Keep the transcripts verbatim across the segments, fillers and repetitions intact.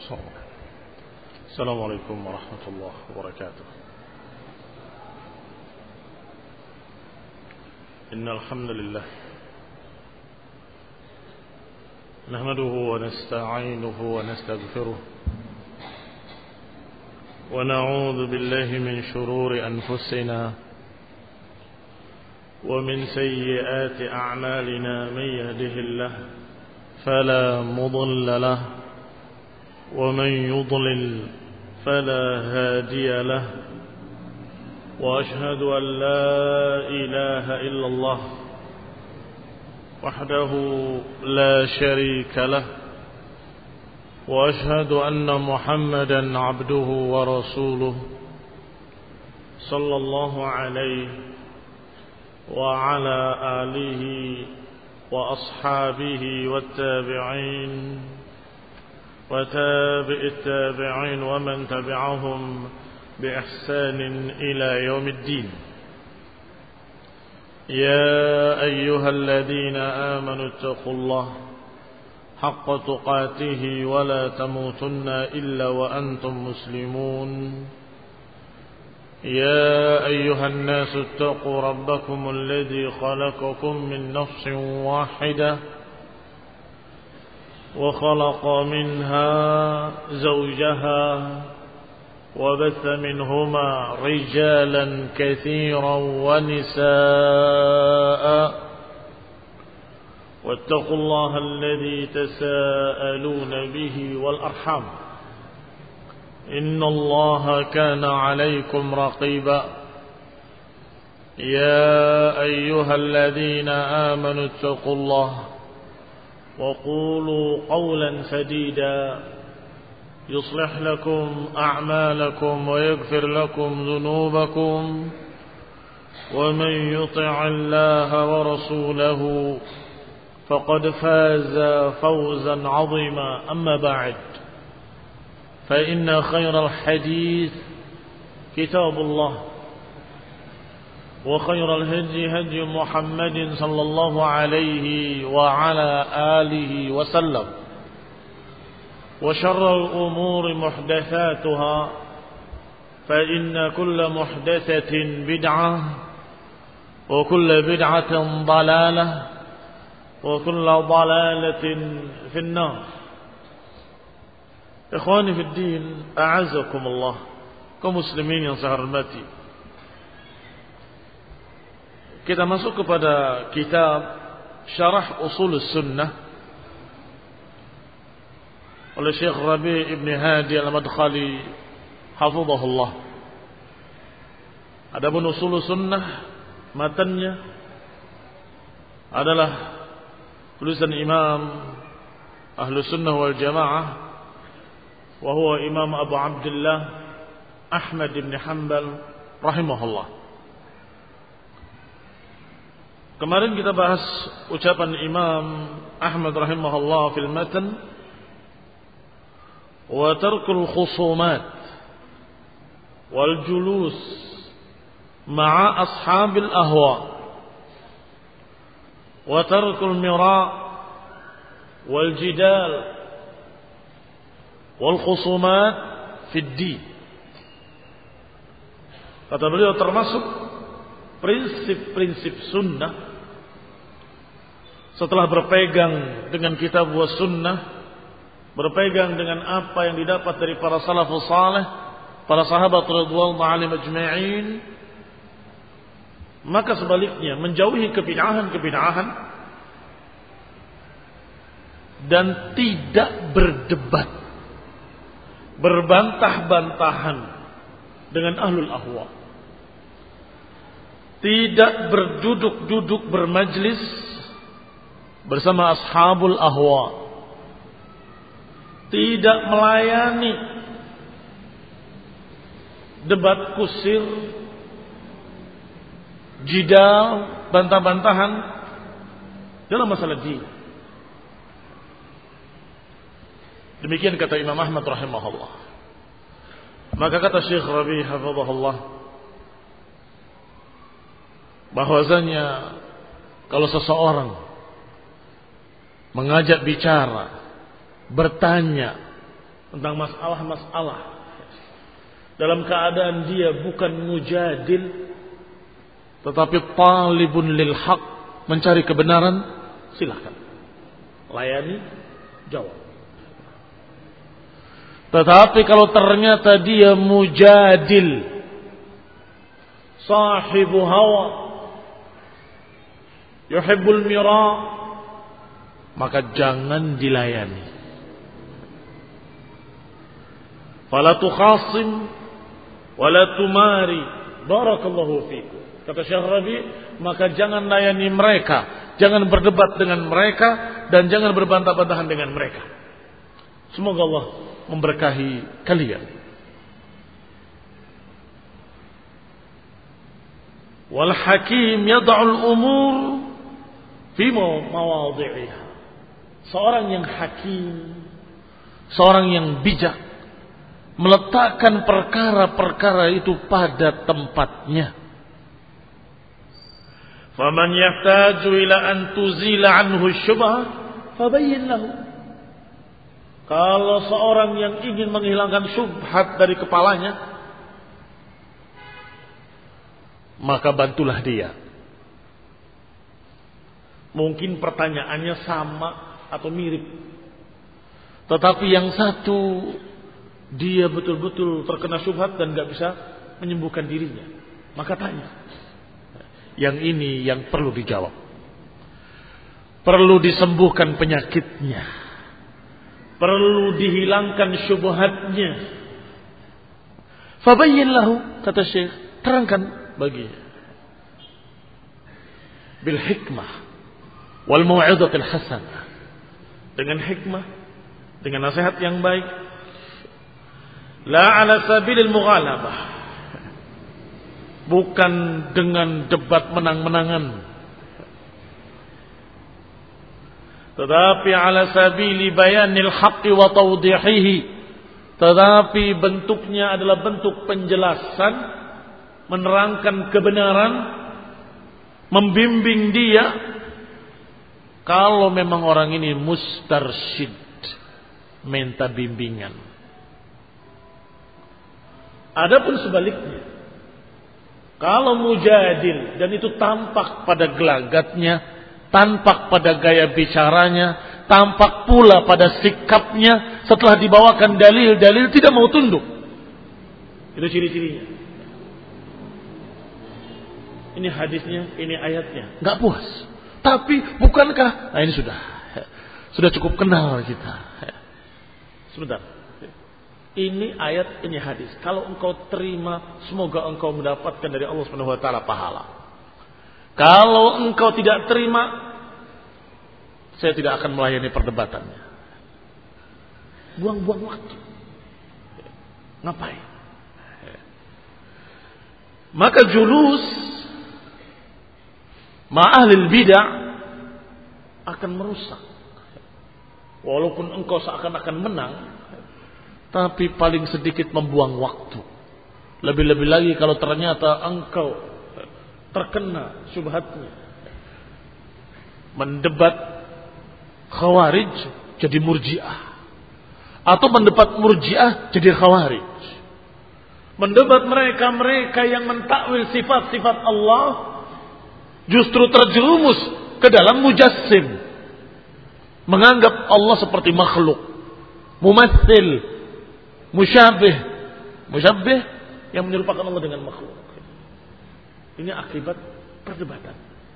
السلام عليكم ورحمة الله وبركاته. إن الحمد لله نحمده ونستعينه ونستغفره ونعوذ بالله من شرور أنفسنا ومن سيئات أعمالنا. من يهده الله فلا مضل له ومن يضلل فلا هادي له، وأشهد أن لا إله إلا الله وحده لا شريك له، وأشهد أن محمدا عبده ورسوله صلى الله عليه وعلى آله وأصحابه والتابعين وتابع التابعين ومن تبعهم بإحسان إلى يوم الدين. يا أيها الذين آمنوا اتقوا الله حق تقاته ولا تموتن إلا وأنتم مسلمون. يا أيها الناس اتقوا ربكم الذي خلقكم من نفس واحدة وخلق منها زوجها وبث منهما رجالا كثيرا ونساء، واتقوا الله الذي تساءلون به والأرحام إن الله كان عليكم رقيبا. يا أيها الذين آمنوا اتقوا الله وقولوا قولا سديدا يصلح لكم أعمالكم ويغفر لكم ذنوبكم، ومن يطع الله ورسوله فقد فاز فوزا عظيما. أما بعد، فإن خير الحديث كتاب الله، وخير الهدي هدي محمد صلى الله عليه وعلى آله وسلم، وشر الأمور محدثاتها، فإن كل محدثة بدعة وكل بدعة ضلالة وكل ضلالة في النار. Ikhwani fi din, a'azakumullah, kaum muslimin yang saya hormati. Kita masuk kepada kitab Syarah Ushul Sunnah oleh Syekh Rabi' Ibn Hadi Al-Madkhali hafizahullah. Adapun Ushul Sunnah, matanya adalah tulisan Imam Ahlus Sunnah wal Jamaah, wa huwa Imam Abu Abdullah Ahmad bin Hanbal rahimahullah. Kemarin kita bahas ucapan Imam Ahmad rahimahullah fil matan, wa tarkul khusumat wal julus ma'a ashabil ahwa wa tarkul mira wal jidal wal khusumat fid din. Kata beliau, termasuk prinsip-prinsip sunnah setelah berpegang dengan kitab wa sunnah, berpegang dengan apa yang didapat dari para salafus saleh, para sahabat radhiyallahu alaihim ajma'in, maka sebaliknya menjauhi kebid'ahan-kebid'ahan dan tidak berdebat, berbantah-bantahan dengan ahlul ahwa, tidak berduduk-duduk bermajlis bersama ashabul ahwa, tidak melayani debat kusir, jidal, bantah-bantahan dalam masalah din. Demikian kata Imam Ahmad rahimahullah. Maka kata Syekh Rabi' hafizahullah, bahwasanya kalau seseorang mengajak bicara, bertanya tentang masalah-masalah dalam keadaan dia bukan mujadil tetapi talibun lil haq, mencari kebenaran, silakan layani, jawab. Tetapi kalau ternyata dia mujadil, sahibu hawa, yuhibbul mira, maka jangan dilayani. Fala tukhasim wala tumari, barakallahu fikum. Kata Syekh Rabi, maka jangan layani mereka, jangan berdebat dengan mereka, dan jangan berbantah-bantahan dengan mereka. Semoga Allah memberkahi kalian. Wal hakim yad'ul umur fi mawadhi'iha. Seorang yang hakim, seorang yang bijak, meletakkan perkara-perkara itu pada tempatnya. Faman yahtaju ila an tuzila anhu syubhah fabayyin lahu. Kalau seorang yang ingin menghilangkan syubhat dari kepalanya, maka bantulah dia. Mungkin pertanyaannya sama atau mirip, tetapi yang satu dia betul-betul terkena syubhat dan gak bisa menyembuhkan dirinya, maka tanya. Yang ini yang perlu dijawab, perlu disembuhkan penyakitnya, perlu dihilangkan syubhatnya. Fabayyin lahu, kata Syekh, terangkan baginya bil hikmah wal mau'izatil hasanah, dengan hikmah, dengan nasihat yang baik, la ala sabilil mughalabah, bukan dengan debat menang-menangan, tetapi ala sabili bayanil haqqi wa tawdihihi, tetapi bentuknya adalah bentuk penjelasan, menerangkan kebenaran, membimbing dia. Kalau memang orang ini mustarsyid, minta bimbingan. Adapun sebaliknya, kalau mujadil dan itu tampak pada gelagatnya, tampak pada gaya bicaranya, tampak pula pada sikapnya, setelah dibawakan dalil-dalil tidak mau tunduk. Itu ciri-cirinya. Ini hadisnya, ini ayatnya, nggak puas. Tapi bukankah? Nah ini sudah, sudah cukup kenal kita. Sebentar. Ini ayat, ini hadis. Kalau engkau terima, semoga engkau mendapatkan dari Allah Subhanahu wa taala pahala. Kalau engkau tidak terima, saya tidak akan melayani perdebatannya. Buang-buang waktu. Ngapain? Maka julus ma'ahlil bid'ah akan merusak. Walaupun engkau seakan-akan menang, tapi paling sedikit membuang waktu. Lebih-lebih lagi kalau ternyata engkau terkena syubhatnya. Mendebat khawarij jadi murji'ah, atau mendebat murji'ah jadi khawarij. Mendebat mereka-mereka yang mentakwil sifat-sifat Allah, justru terjerumus ke dalam mujassim, menganggap Allah seperti makhluk, mumatsil, musyabih, musyabih yang menyerupakan Allah dengan makhluk. Ini akibat perdebatan.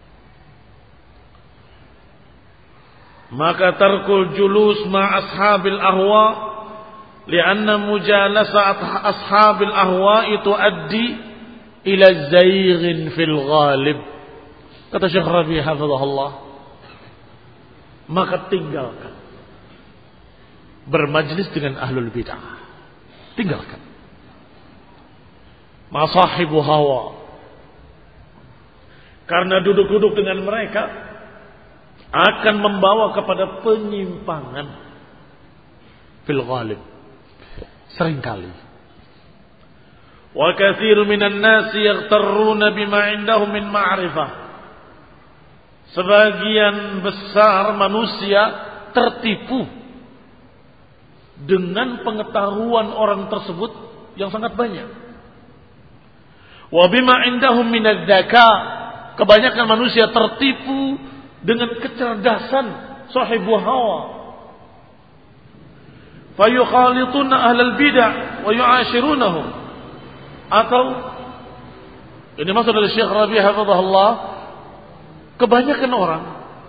Maka tarkul julus ma ashabil ahwa, lianna mujalasa ashabil ahwa itu addi ila zayghin fil ghalib. Kata Syekh Rabi hafizahullah, maka tinggalkan bermajlis dengan ahlul bid'ah. Tinggalkan masahibu hawa, karena duduk-duduk dengan mereka akan membawa kepada penyimpangan fil ghalib, seringkali. Wa katsirun minan nasi yaghtarruna bima indahum min ma'rifah. Sebagian besar manusia tertipu dengan pengetahuan orang tersebut yang sangat banyak. Wa bima indahum minadz-dzaka, kebanyakan manusia tertipu dengan kecerdasan sahibu hawa. Fayukhalituna ahlal bid'ah wa yu'ashirunahum. Atau ini maksud dari Syekh Rabi' hafizahullah, kebanyakan orang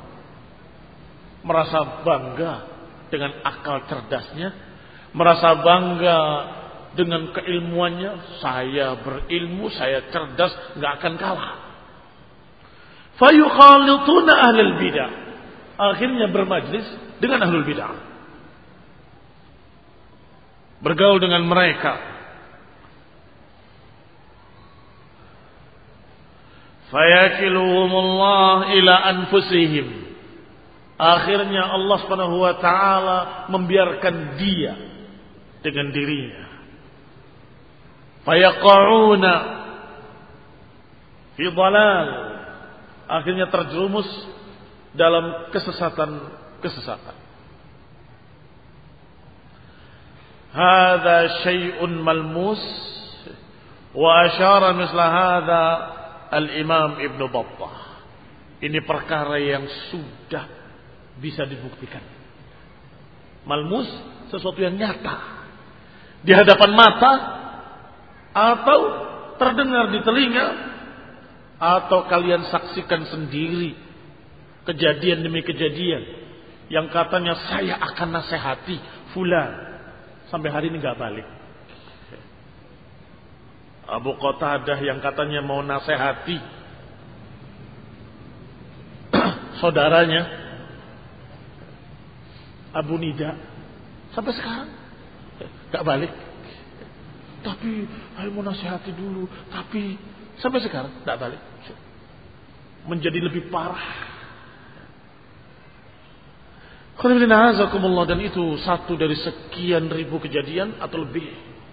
merasa bangga dengan akal cerdasnya, merasa bangga dengan keilmuannya. Saya berilmu, saya cerdas, nggak akan kalah. Fayukhalituna ahlul bidah, akhirnya bermajlis dengan ahlul bidah, bergaul dengan mereka. Fayakiluhumullah ila anfusihim, akhirnya Allah Subhanahu wa taala membiarkan dia dengan dirinya. Fayaqauna fi dhalal, akhirnya terjerumus dalam kesesatan-kesesatan. Hadza syai'un malmus wa asyara misla hadza al-Imam Ibnu Battah. Ini perkara yang sudah bisa dibuktikan. Malmus, sesuatu yang nyata di hadapan mata, atau terdengar di telinga, atau kalian saksikan sendiri kejadian demi kejadian yang katanya saya akan nasihati fulan, sampai hari ini gak balik. Abu Qatadah yang katanya mau nasihati saudaranya Abu Nida, sampai sekarang gak balik. Tapi ayo mau nasihati dulu, tapi sampai sekarang gak balik. Menjadi lebih parah. Dan itu satu dari sekian ribu kejadian atau lebih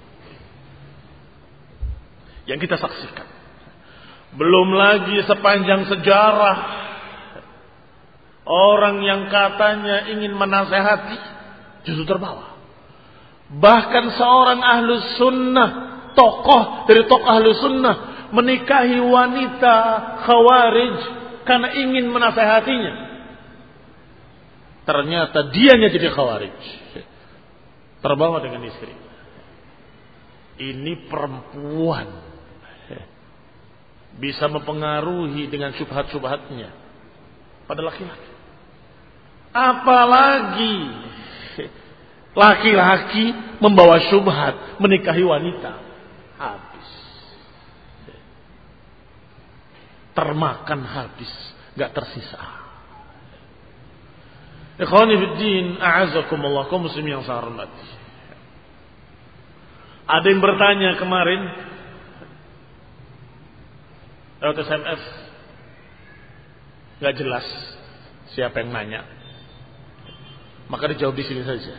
yang kita saksikan. Belum lagi sepanjang sejarah orang yang katanya ingin menasehati justru terbawa. Bahkan seorang ahlu sunnah, tokoh dari tokoh ahlu sunnah, menikahi wanita khawarij karena ingin menasehatinya. Ternyata dianya jadi khawarij, terbawa dengan istri. Ini perempuan bisa mempengaruhi dengan syubhat-syubhatnya pada laki-laki. Apalagi laki-laki membawa syubhat menikahi wanita, habis, termakan habis, gak tersisa. Ikhwani fiddin, a'azakumullah, kaum muslimin yang saya hormati. Ada yang bertanya kemarin lewat S M S, gak jelas siapa yang nanya, maka dijawab di sini saja.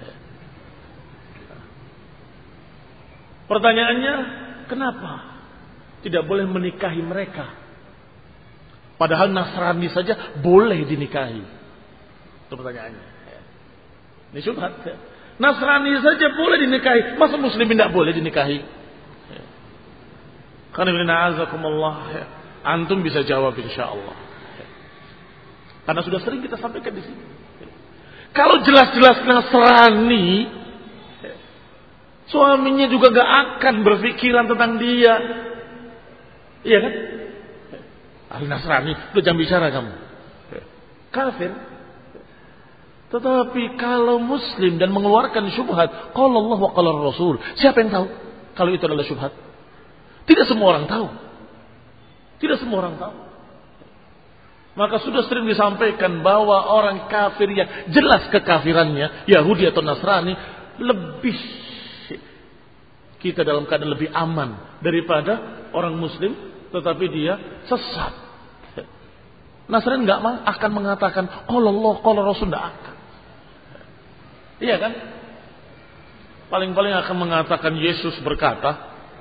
Pertanyaannya, kenapa tidak boleh menikahi mereka? Padahal Nasrani saja boleh dinikahi. Itu pertanyaannya. Ini syubhat. Nasrani saja boleh dinikahi, masa muslimin tidak boleh dinikahi? Karena bina'azakumullah, antum bisa jawab insyaallah. Karena sudah sering kita sampaikan di sini. Kalau jelas-jelas Nasrani, suaminya juga gak akan berpikiran tentang dia. Iya kan? Ahli Nasrani, lu jangan bicara kamu. Kafir. Tetapi kalau muslim dan mengeluarkan syubhat, qala Allah wa qala Rasul, siapa yang tahu kalau itu adalah syubhat? Tidak semua orang tahu. Tidak semua orang tahu. Maka sudah sering disampaikan bahwa orang kafir yang jelas kekafirannya, Yahudi atau Nasrani, lebih kita dalam keadaan lebih aman daripada orang muslim tetapi dia sesat. Nasrani enggak akan mengatakan qala Allah qala Rasul, enggak akan. Iya kan? Paling-paling akan mengatakan Yesus berkata,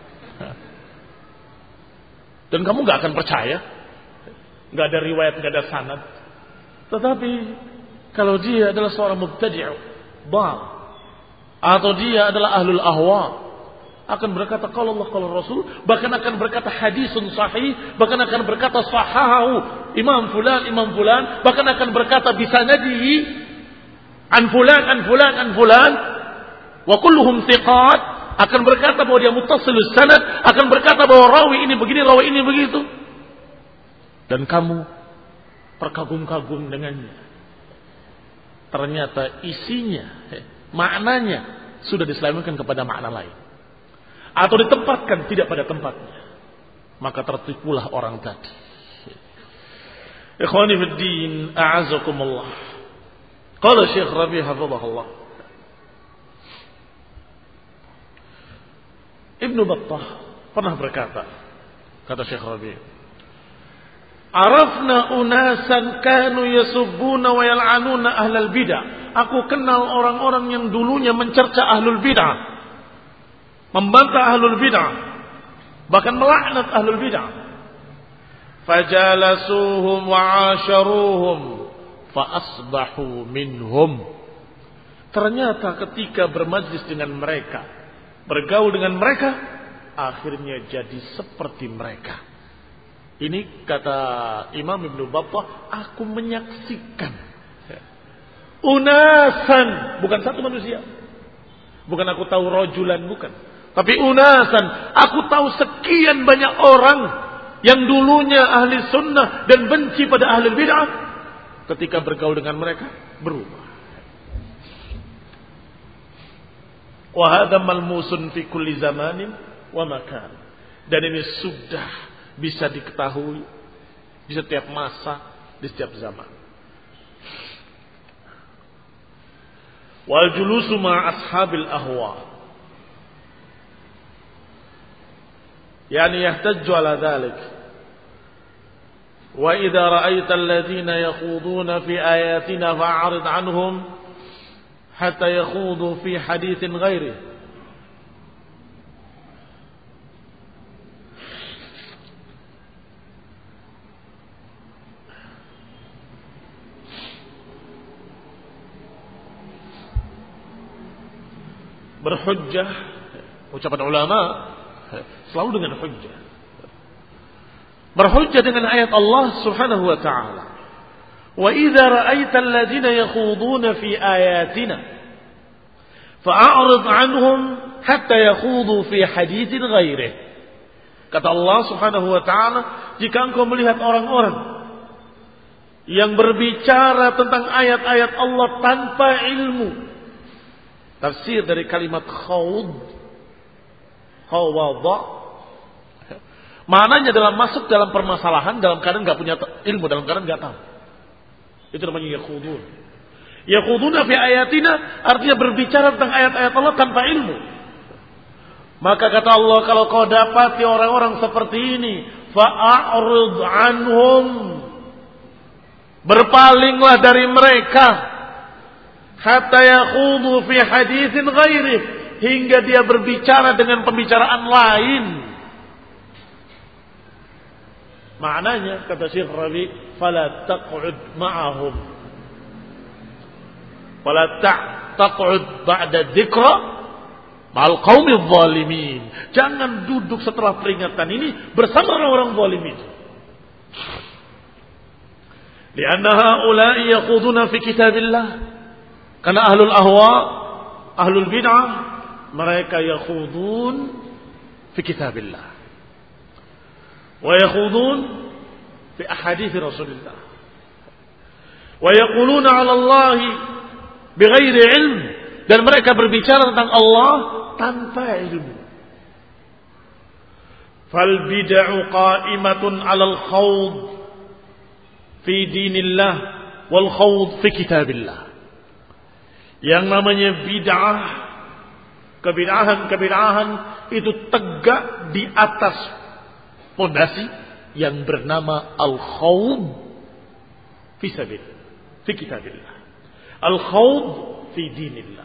dan kamu enggak akan percaya. Enggak ada riwayat, enggak ada sanad. Tetapi kalau dia adalah seorang mubtadi', dhal, atau dia adalah ahlul ahwa, akan berkata kalau Allah kalau Rasul, bahkan akan berkata hadisun sahih, bahkan akan berkata sahahu Imam fulan Imam fulan, bahkan akan berkata bisanadihi an fulan an fulan an fulan wa kulluhum thiqat, akan berkata bahwa dia muttasilus sanad, akan berkata bahwa rawi ini begini rawi ini begitu, dan kamu terkagum-kagum dengannya. Ternyata isinya, maknanya sudah diselamatkan kepada makna lain, atau ditempatkan tidak pada tempatnya, maka tertipulah orang tadi. Ikhwani fid din, a'azakumullah. Qala Syekh Rabi' hafizahullah, Ibnu Battah pernah berkata, kata Syekh Rabi', arafna unasan kanu yasubbuna wa yal'anuna ahlal bid'ah. Aku kenal orang-orang yang dulunya mencerca ahlul bid'ah, membantah ahlul bid'ah, bahkan melaknat ahlul bid'ah. Fajalasuhum wa 'asharuhum fa asbahu minhum. Ternyata ketika bermajlis dengan mereka, bergaul dengan mereka, akhirnya jadi seperti mereka. Ini kata Imam Ibnu Battah, aku menyaksikan unasan, bukan satu manusia, bukan aku tahu rojulan, bukan, tapi unasan, aku tahu sekian banyak orang yang dulunya ahli sunnah dan benci pada ahli bid'ah, ketika bergaul dengan mereka berubah. Wa hadha malmusun fi kulli zamanin wa makan, dan ini sudah bisa diketahui di setiap masa, di setiap zaman. Wal julusu ma ashabil ahwa, yani yahtajju ala dhalik. Wa idza ra'aita alladhina yakhuduna fi ayatina fa'rid anhum hatta yakhudu fi haditsin ghairi. Berhujjah, ucapan ulama selalu dengan hujjah. Berhujjah dengan ayat Allah Subhanahu wa taala. Wa idza ra'aita alladziina yakhuduna fi ayatina fa'rid 'anhum hatta yakhudu fi haditsin ghairihi. Kata Allah Subhanahu wa taala, jika engkau melihat orang-orang yang berbicara tentang ayat-ayat Allah tanpa ilmu. Tafsir dari kalimat khawd, khawwadha, maknanya dalam masuk dalam permasalahan dalam keadaan enggak punya ilmu, dalam keadaan enggak tahu. Itu namanya yakhudun. Yakhuduna fi ayatina, artinya berbicara tentang ayat-ayat Allah tanpa ilmu. Maka kata Allah, kalau kau dapati orang-orang seperti ini, fa'rid anhum, berpalinglah dari mereka, hatta yakhudu fi haditsin ghairi, hingga dia berbicara dengan pembicaraan lain. Maknanya kata Syekh Rabi', fala taq'ud ma'ahum, fala taq'ud ba'da dzikra ma'al qaumidz zalimin. Jangan duduk setelah peringatan ini bersama orang-orang zalimin. Lianna haula'i yakhuduna fi kitabillah. Karena ahlul ahwa, ahlul bid'ah, mereka yakhudun fi kitabillah, wa yakhudun fi ahadits Rasulullah, wa yaquluna 'ala Allah bighairi ilm, dan mereka berbicara tentang Allah tanpa ilmu. Fal bid'u qa'imatun 'ala al-khawd fi dinillah wal khawd fi kitabillah. Yang namanya bid'ah, kebid'ahan-kebid'ahan itu tegak di atas fondasi yang bernama al-khawd fi sabil, fi kitabillah. Al-khawd fi dinillah.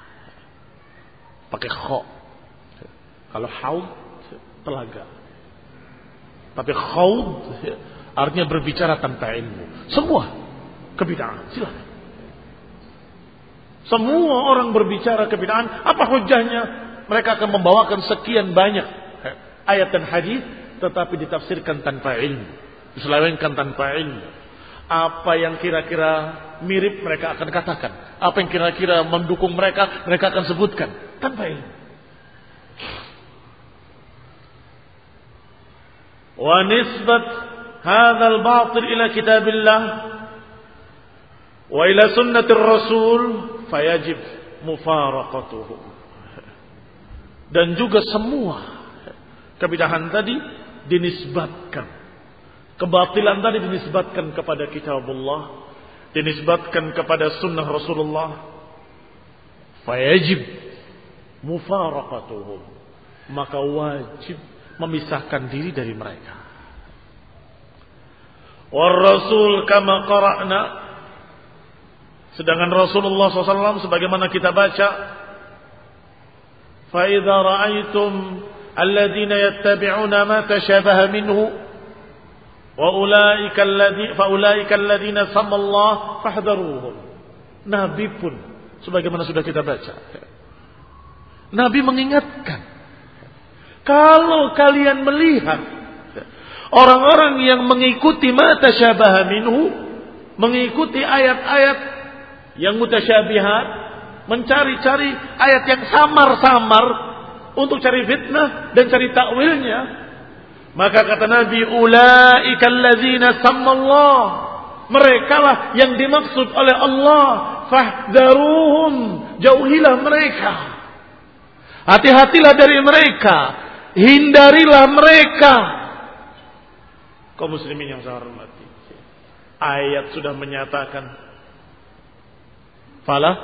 Pakai kha. Kalau haud telaga. Tapi khawd artinya berbicara tanpa ilmu. Semua kebid'ahan, silakan. Semua orang berbicara kebid'ahan, apa hujahnya? Mereka akan membawakan sekian banyak ayat dan hadis, tetapi ditafsirkan tanpa ilmu, diselewengkan tanpa ilmu. Apa yang kira-kira mirip mereka akan katakan, apa yang kira-kira mendukung mereka, mereka akan sebutkan tanpa ilmu. Wa nisbat hadzal batil ila kitabillah wa ila sunnatir rasul fayajib mufaraqatuhu. Dan juga semua kebid'ahan tadi dinisbatkan, kebatilan tadi dinisbatkan kepada kitabullah, dinisbatkan kepada sunnah Rasulullah, fayajib mufaraqatuhum, maka wajib memisahkan diri dari mereka. War rasul kama qara'na, sedangkan Rasulullah shallallahu alaihi wasallam sebagaimana kita baca, fa idza ra'aitum alladziina yattabi'una ma tashabaha minhu wa ulaika alladzi fa ulaika alladziina samma Allah fahdharuhum. Nabi pun sebagaimana sudah kita baca, Nabi mengingatkan, kalau kalian melihat orang-orang yang mengikuti ma tashabaha minhu, mengikuti ayat-ayat yang mutasyabihat, mencari-cari ayat yang samar-samar untuk cari fitnah dan cari takwilnya, maka kata Nabi, ulaika alladzina sammallah, merekalah yang dimaksud oleh Allah, fahdharuhum, jauhilah mereka, hati-hatilah dari mereka, hindarilah mereka. Kaum muslimin yang saya hormati, ayat sudah menyatakan fala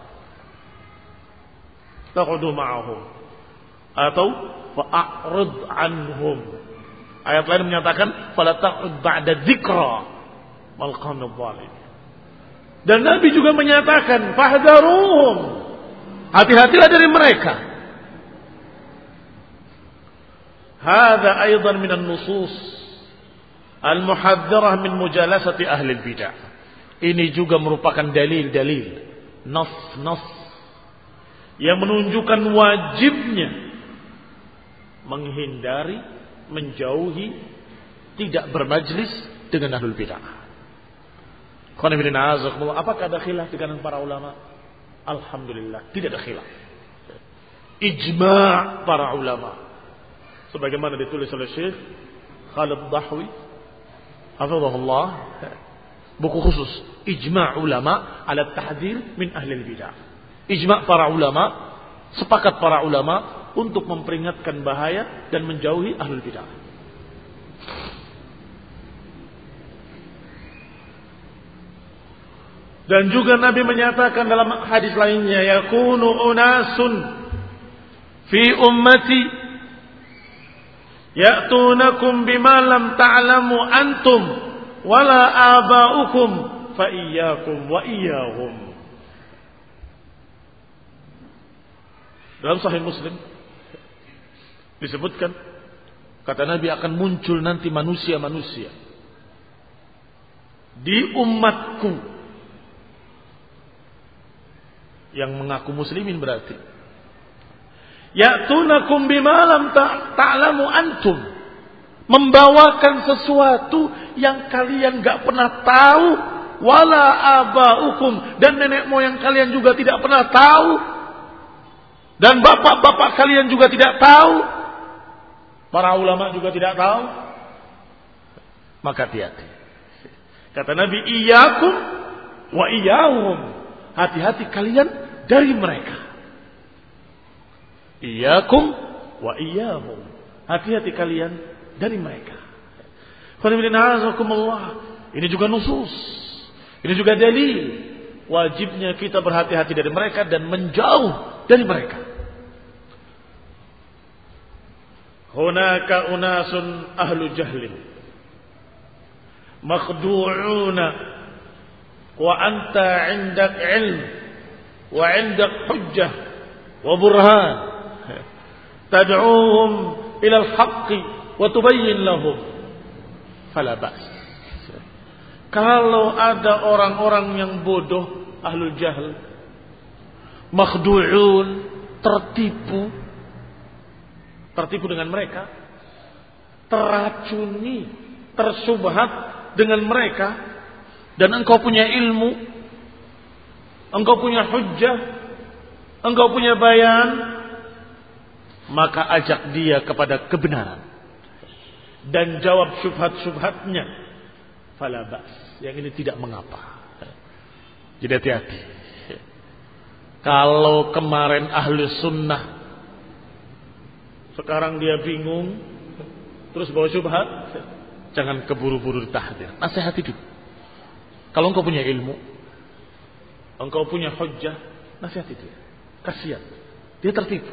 taqudu ma'ahum atau fa'rid anhum. Ayat lain menyatakan fala taqud ba'da dzikra mal qawmidh dhalim. Dan Nabi juga menyatakan fahdharuhum, hati-hatilah dari mereka. Hadza aidan minan nusus al-muhadzirah min mujalasati ahli al-bid'ah. Ini juga merupakan dalil-dalil, nas-nas yang menunjukkan wajibnya menghindari, menjauhi, tidak bermajlis dengan ahlul bid'ah. Apakah ada khilaf dengan para ulama? Alhamdulillah, tidak ada khilaf. Ijma' para ulama, sebagaimana ditulis oleh Syekh Khalid Dahwi, hafizahullah, buku khusus ijma' ulama ala tahdhir min ahli bidah. Ijma' para ulama, sepakat para ulama untuk memperingatkan bahaya dan menjauhi ahlul bidah. Dan juga Nabi menyatakan dalam hadis lainnya, yakunu unasun fi ummati ya'tunakum bima lam ta'lamu antum wala aba'ukum fa iyyakum wa iyyahum. Dalam Sahih Muslim disebutkan, kata Nabi, akan muncul nanti manusia-manusia di umatku yang mengaku muslimin, berarti ya'tunakum bima lam ta'lamu antum, membawakan sesuatu yang kalian gak pernah tahu, wala aba'ukum, dan nenek moyang kalian juga tidak pernah tahu, dan bapak-bapak kalian juga tidak tahu, para ulama juga tidak tahu. Maka hati-hati. Kata Nabi, iyyakum wa iyyahum, hati-hati kalian dari mereka. Iyyakum wa iyyahum, hati-hati kalian dari mereka. Ini juga nusus, ini juga dalil wajibnya kita berhati-hati dari mereka dan menjauh dari mereka. Hunaka unasun ahlu jahlin makhdu'una wa anta 'indak 'ilm wa 'indak hujjah wa burhan tad'uhum ila al-haqqi wa tubayyin lahum fala ba's. Kalau ada orang-orang yang bodoh, ahlul jahl, makhdu'un, tertipu, tertipu dengan mereka, teracuni, tersubhat dengan mereka, dan engkau punya ilmu, engkau punya hujjah, engkau punya bayan, maka ajak dia kepada kebenaran dan jawab syubhat-syubhatnya. Fala ba's, yang ini tidak mengapa. Jadi hati-hati. Kalau kemarin ahli sunnah, sekarang dia bingung, terus bawa syubhat, jangan keburu-buru ditahdir. Nasihati dulu. Kalau engkau punya ilmu, engkau punya hujjah, nasihati dia. Kasihan, dia tertipu.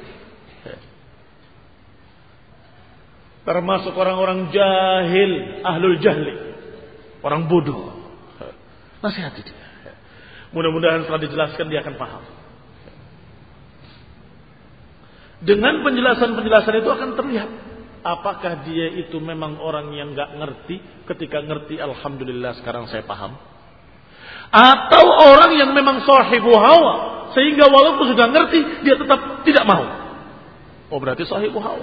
Termasuk orang-orang jahil, ahlul jahli, orang bodoh. Nasihati dia. Mudah-mudahan setelah dijelaskan dia akan paham. Dengan penjelasan-penjelasan itu akan terlihat apakah dia itu memang orang yang gak ngerti. Ketika ngerti, alhamdulillah sekarang saya paham. Atau orang yang memang sahibu hawa, sehingga walaupun sudah ngerti dia tetap tidak mau. Oh, berarti sahibu hawa.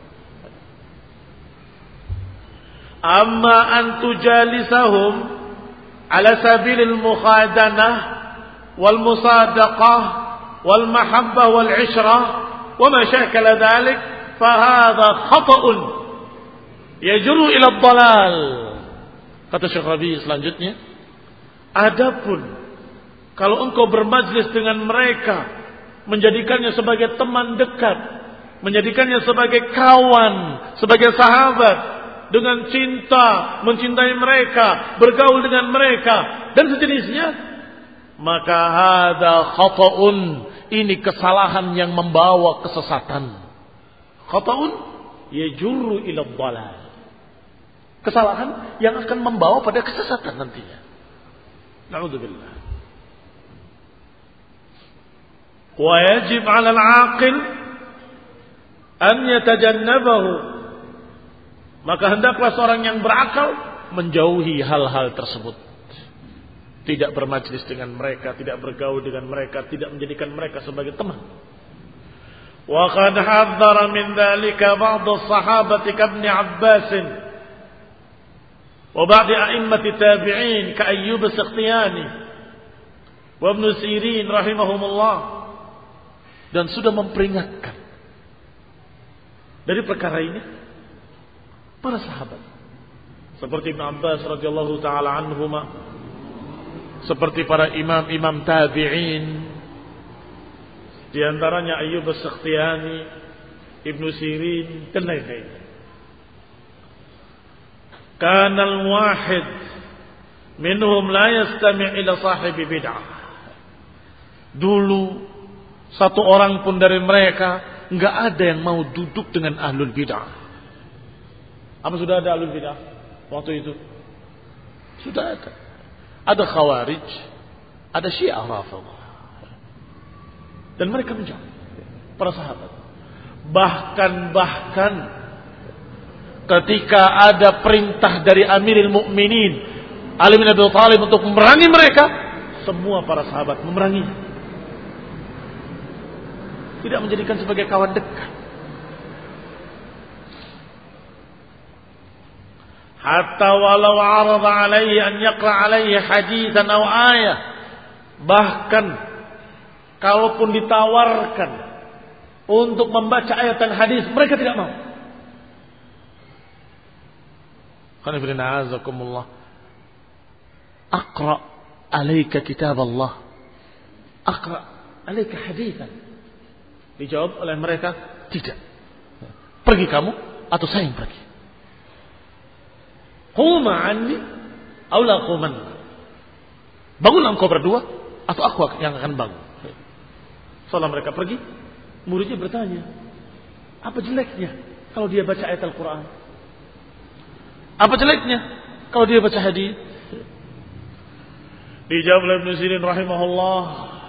Amma an tujalisahum ala sabilil mukhadanah wal musadaqah wal mahabbah wal ishrah wa ma syakala dhalik fa hadha khata'un yajru ila ad-dhalal. Kata Syekh Rabi selanjutnya, adapun kalau engkau bermajlis dengan mereka, menjadikannya sebagai teman dekat, menjadikannya sebagai kawan, sebagai sahabat, dengan cinta, mencintai mereka, bergaul dengan mereka dan sejenisnya, maka hadza khata'un, ini kesalahan yang membawa kesesatan. Khata'un yajurru ila dhalal, kesalahan yang akan membawa pada kesesatan nantinya. Na'udzubillah. Wa yajib 'ala al-'aqil an yatajannabahu, maka hendaklah seorang yang berakal menjauhi hal-hal tersebut. Tidak bermajlis dengan mereka, tidak bergaul dengan mereka, tidak menjadikan mereka sebagai teman. Wa qad hadzara min dzalika ba'd as-sahabati kabni Abbas wa ba'd a'immati tabi'in ka Ayyub as-Sakhtiyani wa Ibn Sirin rahimahumullah, dan sudah memperingatkan dari perkara ini para sahabat seperti Ibn Abbas radhiyallahu taala anhuma, seperti para imam-imam tabi'in, di antaranya Ayyub as-Sakhtiyani, Ibn Sirin dan lain-lain. Kana al-wahid minhum la yastami' ila sahibi bid'ah. Dulu satu orang pun dari mereka enggak ada yang mau duduk dengan ahlul bid'ah. Apa sudah ada ahlul bid'ah waktu itu? Sudah ada. Ada Khawarij, ada Syiah Rafidhah. Dan mereka menjauh para sahabat. Bahkan bahkan ketika ada perintah dari Amirul Mukminin Ali bin Abi Thalib untuk memerangi mereka, semua para sahabat memerangi. Tidak menjadikan sebagai kawan dekat. Hatta walau arada alaihi an yaqra alaihi haditsan aw ayah, bahkan kalaupun ditawarkan untuk membaca ayat dan hadis, mereka tidak mau. Qul inna a'azakumullah aqra alayka kitab Allah, aqra alayka haditsan. Dijawab oleh mereka, tidak. Pergi kamu atau saya yang pergi. Quma anni aw la quman. Bangunlah engkau berdua atau aku yang akan bangun. Setelah mereka pergi, muridnya bertanya, apa jeleknya kalau dia baca ayat Al-Quran? Apa jeleknya kalau dia baca hadis? Dijawab oleh Ibn Sirin rahimahullah,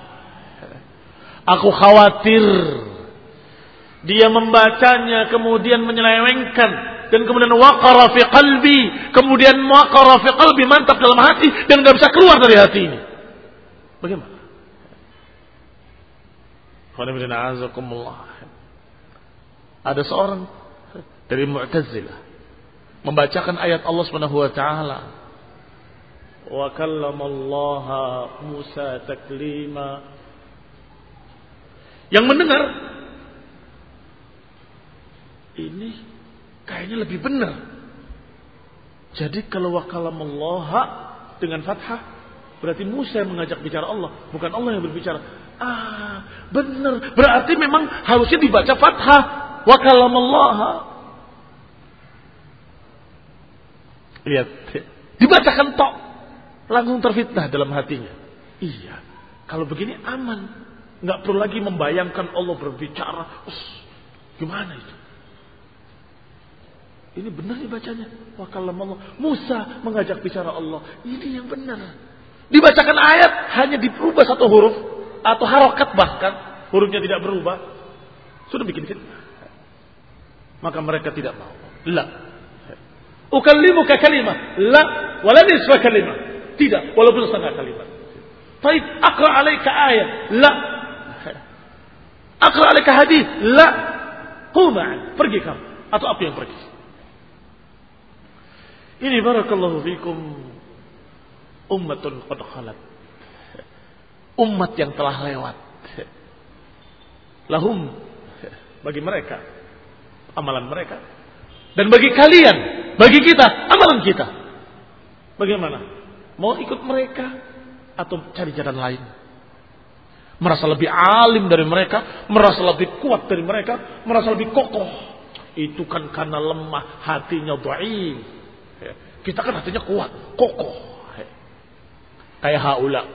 aku khawatir dia membacanya kemudian menyelewengkan, dan kemudian waqara fi qalbi, kemudian waqara fi qalbi, mantap dalam hati dan enggak bisa keluar dari hati ini. Bagaimana? Ada seorang dari Mu'tazilah membacakan ayat Allah Subhanahu wa taala, wa kallamallaha Musa taklima. Yang mendengar ini kayaknya lebih benar. Jadi kalau wa kallamallaha dengan fathah berarti Musa yang mengajak bicara Allah, bukan Allah yang berbicara. Ah, benar. Berarti memang harusnya dibaca fathah, wa kallamallaha. Lihat, dibacakan tok, langsung terfitnah dalam hatinya. Iya, kalau begini aman, nggak perlu lagi membayangkan Allah berbicara. Us, gimana itu? Ini benar dibacanya. Wa kallamallah. Musa mengajak bicara Allah. Ini yang benar. Dibacakan ayat hanya diperubah satu huruf atau harokat, bahkan hurufnya tidak berubah, sudah bikin fitnah. Maka mereka tidak mau. La ukallimuka kalimah, la wala nisfa kalimah. Tidak, walaupun setengah kalimat. Baik, aqra alaika ayat, la. Aqra alaika hadis, la. Quma, pergi kamu. Atau apa yang pergi? Ini barakallahu fikum ummatun qad khalat. Umat yang telah lewat. Lahum, bagi mereka amalan mereka, dan bagi kalian, bagi kita amalan kita. Bagaimana? Mau ikut mereka atau cari jalan lain? Merasa lebih alim dari mereka, merasa lebih kuat dari mereka, merasa lebih kokoh. Itu kan karena lemah hatinya, dhaif. Kita kan hatinya kuat, kokoh. Kayak haula.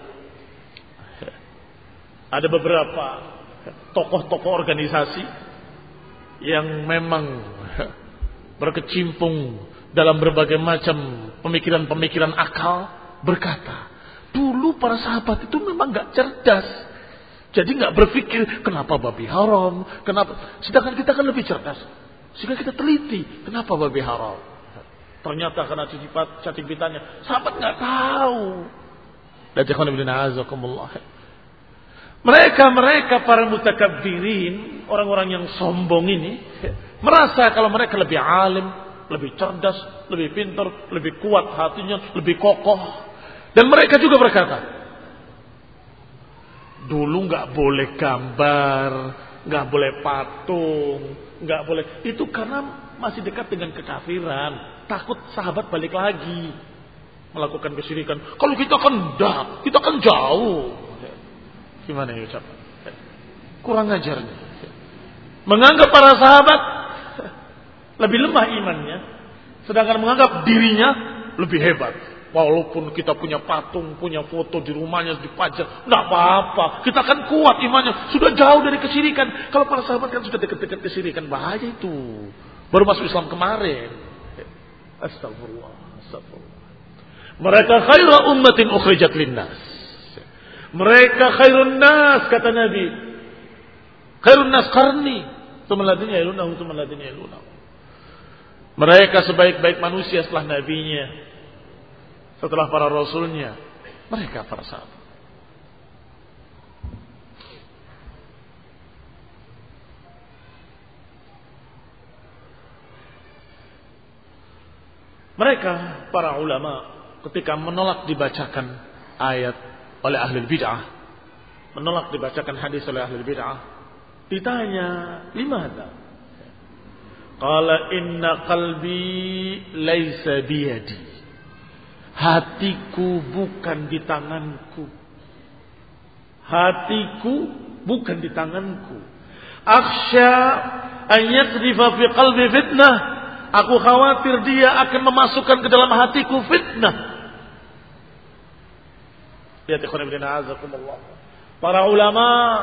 Ada beberapa tokoh-tokoh organisasi yang memang berkecimpung dalam berbagai macam pemikiran-pemikiran akal, berkata, dulu para sahabat itu memang gak cerdas. Jadi gak berpikir kenapa babi haram, kenapa. Sedangkan kita kan lebih cerdas. Sehingga kita teliti kenapa babi haram. Ternyata karena cacing-pitanya. Sahabat gak tahu. Mereka-mereka para mutakabbirin, orang-orang yang sombong ini, merasa kalau mereka lebih alim, lebih cerdas, lebih pintar, lebih kuat hatinya, lebih kokoh. Dan mereka juga berkata, dulu nggak boleh gambar, nggak boleh patung, nggak boleh. Itu karena masih dekat dengan kekafiran, takut sahabat balik lagi melakukan kesyirikan. Kalau kita kan dah, kita kan jauh. Gimana ya ucapan? Kurang ajarnya. Menganggap para sahabat lebih lemah imannya, sedangkan menganggap dirinya lebih hebat. Walaupun kita punya patung, punya foto di rumahnya dipajang, tidak apa-apa. Kita kan kuat imannya, sudah jauh dari kesyirikan. Kalau para sahabat kan sudah dekat-dekat kesyirikan, bahaya itu. Baru masuk Islam kemarin. Astagfirullah, astagfirullah. Mereka khaira ummatin ukhrijat linnas. Mereka khairun nas, kata Nabi. Khairun nas qarni, tsumma alladziina yalunahu, tsumma alladziina yalunahu. Mereka sebaik-baik manusia setelah nabinya, setelah para rasulnya, mereka para sahabat. Mereka para ulama ketika menolak dibacakan ayat oleh ahli bid'ah, menolak dibacakan hadis oleh ahli bid'ah, ditanya, "Limadha?" Qala inna qalbi laisa biyadi. Hatiku bukan di tanganku. Hatiku bukan di tanganku. Akhsha an yaqdhifa fi qalbi fitnah. Aku khawatir dia akan memasukkan ke dalam hatiku fitnah. Ya ikhwan ibn a'azakumullah. Para ulama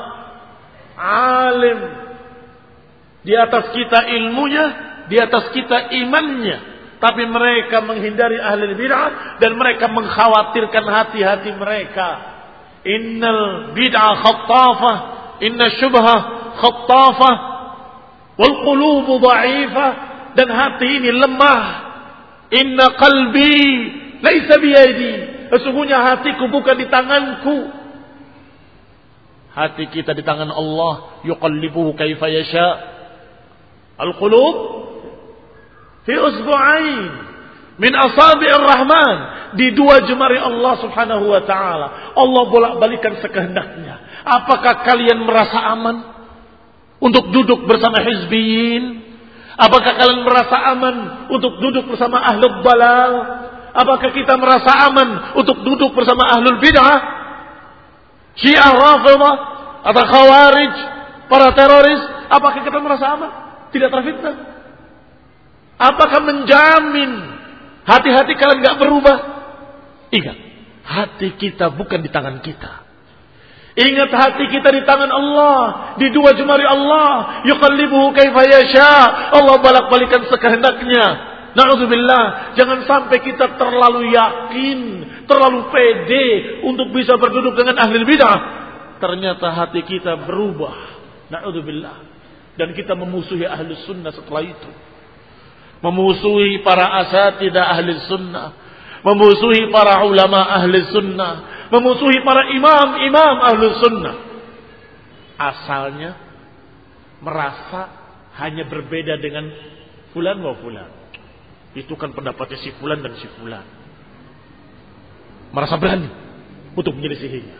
alim di atas kita ilmunya, di atas kita imannya, tapi mereka menghindari ahli bid'ah dan mereka mengkhawatirkan hati-hati mereka. Innal bid'ah khattafah, inna syubhah khattafah, wal qulubu dha'ifah, dan hati ini lemah. Inna qalbi laisa biyadi. Sesungguhnya hatiku bukan di tanganku. Hati kita di tangan Allah, yuqallibuhu kaifa yasha. Al-qulub fi usbu'ain min asabi'ir rahman, di dua jemari Allah Subhanahu wa taala. Allah bolak-balikan sekehendaknya. Apakah kalian merasa aman untuk duduk bersama hizbiyin? Apakah kalian merasa aman untuk duduk bersama ahlul balal? Apakah kita merasa aman untuk duduk bersama ahlul bid'ah? Syiah Rafidhah atau Khawarij, para teroris? Apakah kita merasa aman? Tidak terfitnah? Apakah menjamin hati-hati kalian gak berubah? Ingat, hati kita bukan di tangan kita. Ingat, hati kita di tangan Allah, di dua jemari Allah. Yuqallibuhu kaifa yasha. Allah balak-balikan sekehendaknya. Na'udzubillah, jangan sampai kita terlalu yakin, terlalu pede untuk bisa berduduk dengan ahli bid'ah. Ternyata hati kita berubah. Na'udzubillah. Dan kita memusuhi ahli sunnah setelah itu. Memusuhi para asatidah ahli sunnah. Memusuhi para ulama ahli sunnah. Memusuhi para imam-imam ahli sunnah. Asalnya merasa hanya berbeda dengan fulan wa fulan. Itu kan pendapatnya si fulan dan si fulan. Merasa berani untuk menyelisihinya.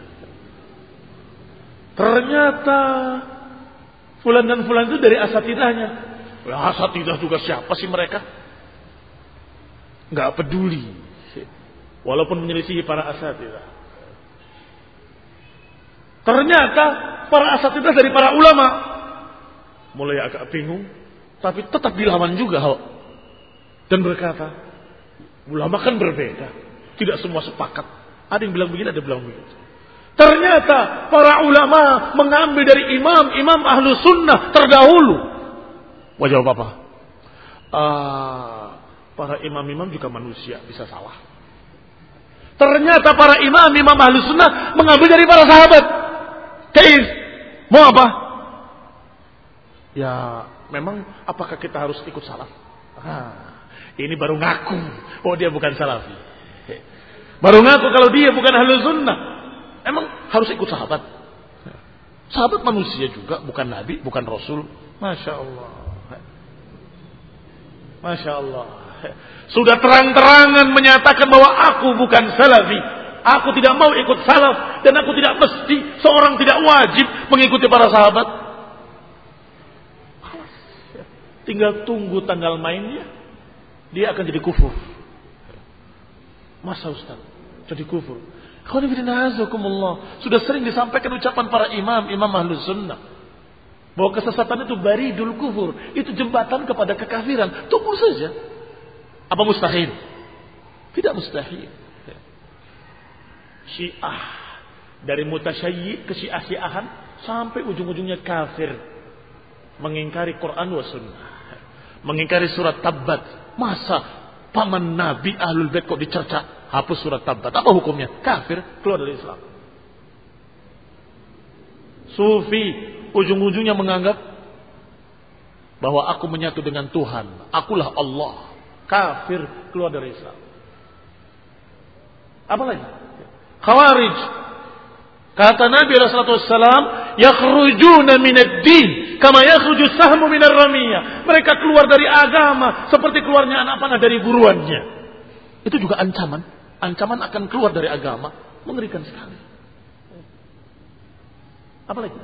Ternyata fulan dan fulan itu dari asatidahnya. Asatidah juga siapa sih mereka? Gak peduli. Walaupun menyelisihi para asatidah. Ternyata para asatidah dari para ulama. Mulai agak bingung. Tapi tetap dilawan juga. Dan berkata, ulama kan berbeda. Tidak semua sepakat. Ada yang bilang begini, ada yang bilang begitu. Ternyata para ulama mengambil dari imam-imam ahlu sunnah terdahulu. Mau jawab apa? Uh, para imam-imam juga manusia, bisa salah. Ternyata para imam-imam ahlu sunnah mengambil dari para sahabat. Kaif, mau apa? Ya, memang apakah kita harus ikut salaf? Ah. Ini baru ngaku, oh dia bukan salafi. Baru ngaku kalau dia bukan ahlus sunnah. Emang harus ikut sahabat? Sahabat manusia juga, bukan nabi, bukan rasul. Masya Allah. Masya Allah. Sudah terang-terangan menyatakan bahwa aku bukan salafi. Aku tidak mau ikut salaf. Dan aku tidak mesti, seorang tidak wajib mengikuti para sahabat. Tinggal tunggu tanggal mainnya. Dia akan jadi kufur. Masa Ustaz jadi kufur? Sudah sering disampaikan ucapan para imam, imam ahlus sunnah, bahwa kesesatan itu baridul kufur, itu jembatan kepada kekafiran. Tunggu saja. Apa mustahil? Tidak mustahil. Syiah, dari mutasyayyi ke syiah-syiahan sampai ujung-ujungnya kafir, mengingkari Quran wa sunnah, mengingkari surat Tabbat. Masa paman Nabi Ahlul Bait kok dicerca? Hapus surat Tabbat. Apa hukumnya? Kafir, keluar dari Islam. Sufi ujung-ujungnya menganggap bahwa aku menyatu dengan Tuhan, akulah Allah. Kafir, keluar dari Islam. Apa lagi? Khawarij. Kata Nabi sallallahu alaihi wasallam, yakhrujuna minad din kama yakhruju sahmu minar ramiyah. Mereka keluar dari agama seperti keluarnya anak panah dari buruannya. Itu juga ancaman. Ancaman akan keluar dari agama. Mengerikan sekali. Apa lagi?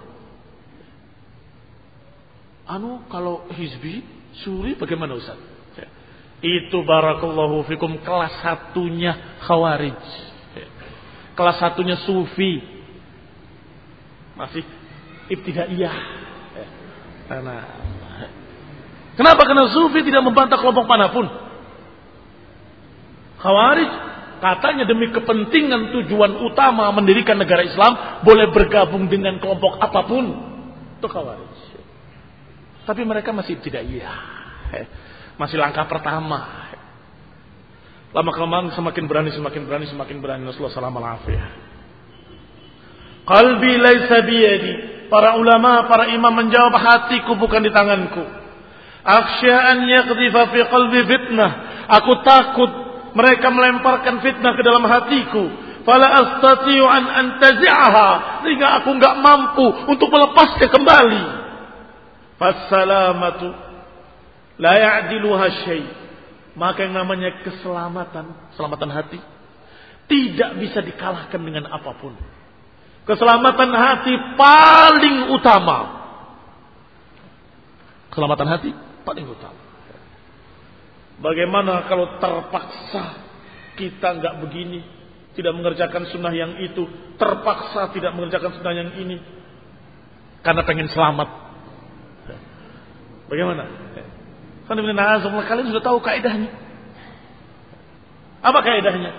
Anu kalau hizbi, suri bagaimana Ustaz? Itu barakallahu fikum kelas satunya Khawarij. Kelas satunya Sufi. Masih ibtidaiyah. Nah, kenapa? Karena Sufi tidak membantah kelompok manapun. Khawarij katanya demi kepentingan tujuan utama mendirikan negara Islam boleh bergabung dengan kelompok apapun. Itu Khawarij. Tapi mereka masih ibtidaiyah. Masih langkah pertama. Lama-kelamaan semakin berani, semakin berani, semakin berani. Rasulullah sallallahu alaihi wasallam. Qalbi laisa biyadi. Para ulama, para imam menjawab, hatiku bukan di tanganku. Akhsha an yaqdhifa fi qalbi fitnah. Aku takut mereka melemparkan fitnah ke dalam hatiku. fala astati'u an antazi'aha, sehingga aku enggak mampu untuk melepasnya kembali. Fassalamatu la ya'diluha syai'. Maka yang namanya keselamatan, keselamatan hati tidak bisa dikalahkan dengan apapun. Keselamatan hati paling utama. Keselamatan hati paling utama. Bagaimana kalau terpaksa kita enggak begini, tidak mengerjakan sunnah yang itu, terpaksa tidak mengerjakan sunnah yang ini, karena pengen selamat. Bagaimana? Kalian sudah tahu kaidahnya. Apa kaidahnya?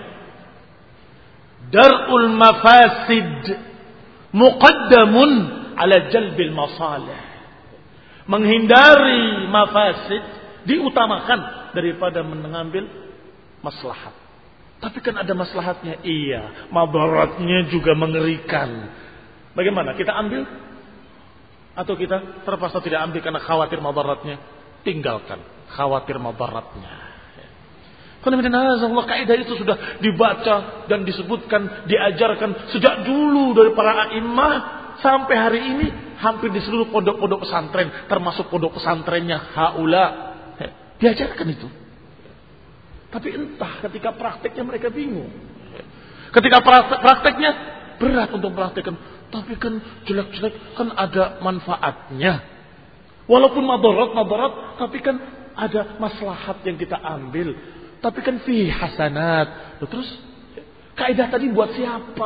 Dar'ul mafasid muqaddamun ala jalbil masalih. Menghindari mafasid diutamakan daripada mengambil maslahat. Tapi kan ada maslahatnya. Iya, madaratnya juga mengerikan. Bagaimana? Kita ambil atau kita terpaksa tidak ambil karena khawatir madaratnya? Tinggalkan, khawatir madaratnya. Karena kaidah itu sudah dibaca dan disebutkan, diajarkan sejak dulu dari para a'immah sampai hari ini hampir di seluruh pondok-pondok pesantren, termasuk pondok pesantrennya Haula, diajarkan itu. Tapi entah ketika prakteknya mereka bingung. Ketika prakteknya berat untuk praktekkan, tapi kan jelek-jelek kan ada manfaatnya. Walaupun madarat-madarat, tapi kan ada maslahat yang kita ambil. Tapi kan fi hasanat. Terus kaidah tadi buat siapa?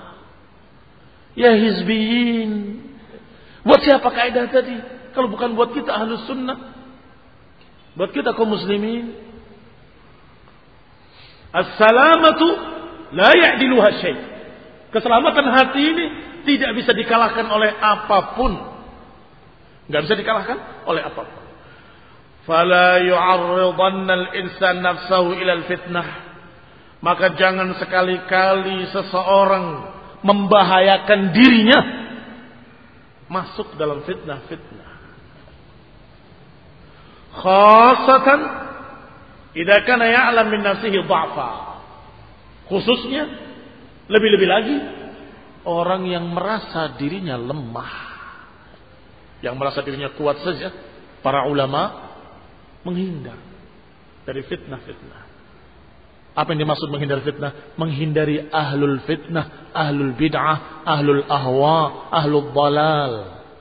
Ya hizbiyin. Buat siapa kaidah tadi? Kalau bukan buat kita ahlus sunnah, buat kita kaum muslimin. As-salamatu la ya'diluha syai'. Keselamatan hati ini tidak bisa dikalahkan oleh apapun. Enggak bisa dikalahkan oleh apapun. Fala yu'arridanna al-insan nafsahu ila al-fitnah. Maka jangan sekali-kali seseorang membahayakan dirinya masuk dalam fitnah-fitnah. Khasatan idza kana ya'lam min nafsihi dha'fa. Khususnya lebih-lebih lagi orang yang merasa dirinya lemah. Yang merasa dirinya kuat saja, para ulama menghindar dari fitnah-fitnah. Apa yang dimaksud menghindar fitnah? Menghindari ahlul fitnah, ahlul bid'ah, ahlul ahwa, ahlul dalal.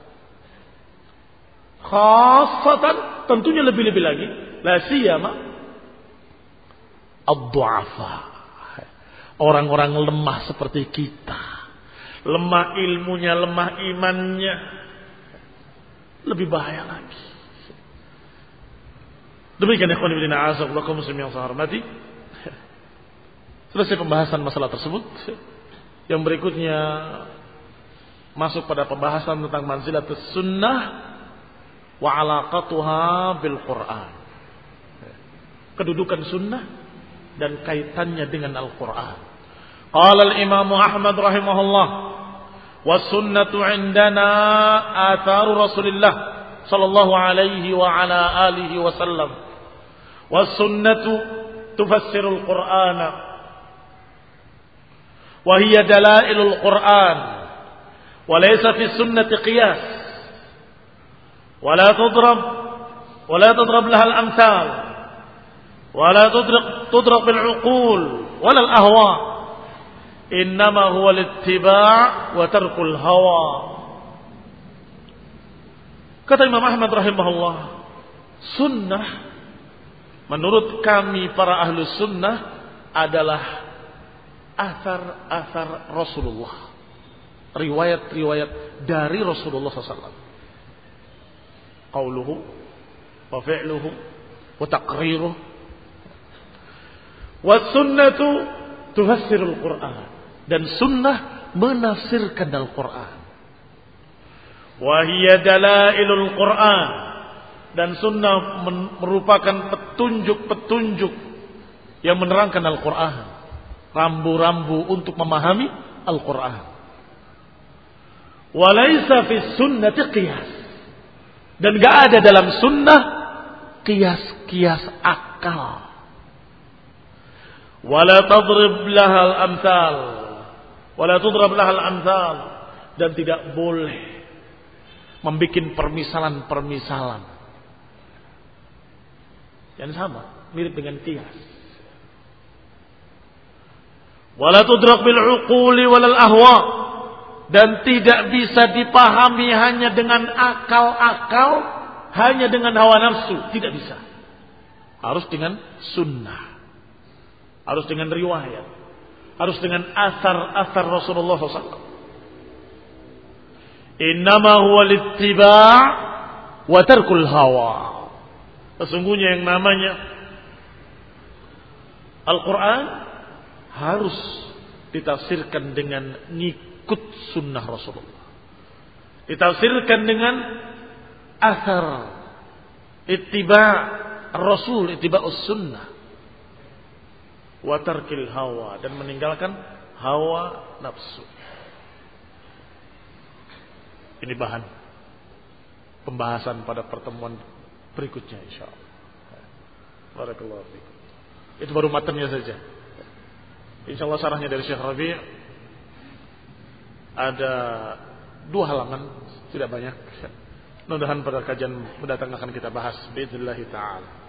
Khasatan, tentunya lebih-lebih lagi, la siyama ad-du'afa. Orang-orang lemah seperti kita. Lemah ilmunya, lemah imannya. Lebih bahaya lagi. Demikian ikhwan fillah azza wa jalla muslimin yang saya hormati. Selesai pembahasan masalah tersebut. Yang berikutnya masuk pada pembahasan tentang manzilatus sunnah wa alaqatuha bil Quran. Kedudukan sunnah dan kaitannya dengan Al-Quran. Qala al-Imam Ahmad rahimahullah, was-sunnatu 'indana atharu Rasulillah sallallahu alaihi wa ala alihi wa sallam. Was-sunnatu tufassiru al-Qur'ana wa hiya dalailul Qur'an wa laysa fi sunnati qiyas wa la tudrab wa la tudrab laha al-amthal wa la tudrab tudrab bil 'uqul wa la al-ahwa. Innama huwa al-ittiba' wa tarkul hawa. Kata Imam Ahmad rahimahullah, sunnah menurut kami para ahlu sunnah adalah athar-athar Rasulullah, riwayat-riwayat dari Rasulullah sallallahu alaihi wasallam. Qauluhu wa fi'luhu wa taqriruhu. Wa sunnatu tufassirul Qur'an. Dan sunnah menafsirkan Al-Quran. Wahiyya dalailul Quran. Dan sunnah merupakan petunjuk-petunjuk yang menerangkan Al-Quran. Rambu-rambu untuk memahami Al-Quran. Walaysa fi sunnati qiyas. Dan gak ada dalam sunnah qiyas-qiyas akal. Wala tadrib lahal amthal. Wala tudrab lahal amsal, dan tidak boleh membikin permisalan-permisalan yang sama, mirip dengan kias. Wala tudrak bil uquli walal ahwa, dan tidak bisa dipahami hanya dengan akal-akal, hanya dengan hawa nafsu, tidak bisa. Harus dengan sunnah, harus dengan riwayat, harus dengan asar-asar Rasulullah shallallahu alaihi wasallam. Innama huwa littiba' wa tarkul hawa. Sesungguhnya yang namanya Al-Quran harus ditafsirkan dengan ngikut sunnah Rasulullah, ditafsirkan dengan asar, ittiba' Rasul, ittiba'us sunnah, wa tarkil hawa, dan meninggalkan hawa nafsu. Ini bahan pembahasan pada pertemuan berikutnya insyaallah. Barakallahu fiikum. Itu baru matanya saja. Insyaallah sarahnya dari Syekh Rabi' ada dua halaman, tidak banyak. Mudah-mudahan pada kajian mendatang akan kita bahas biidznillah taala.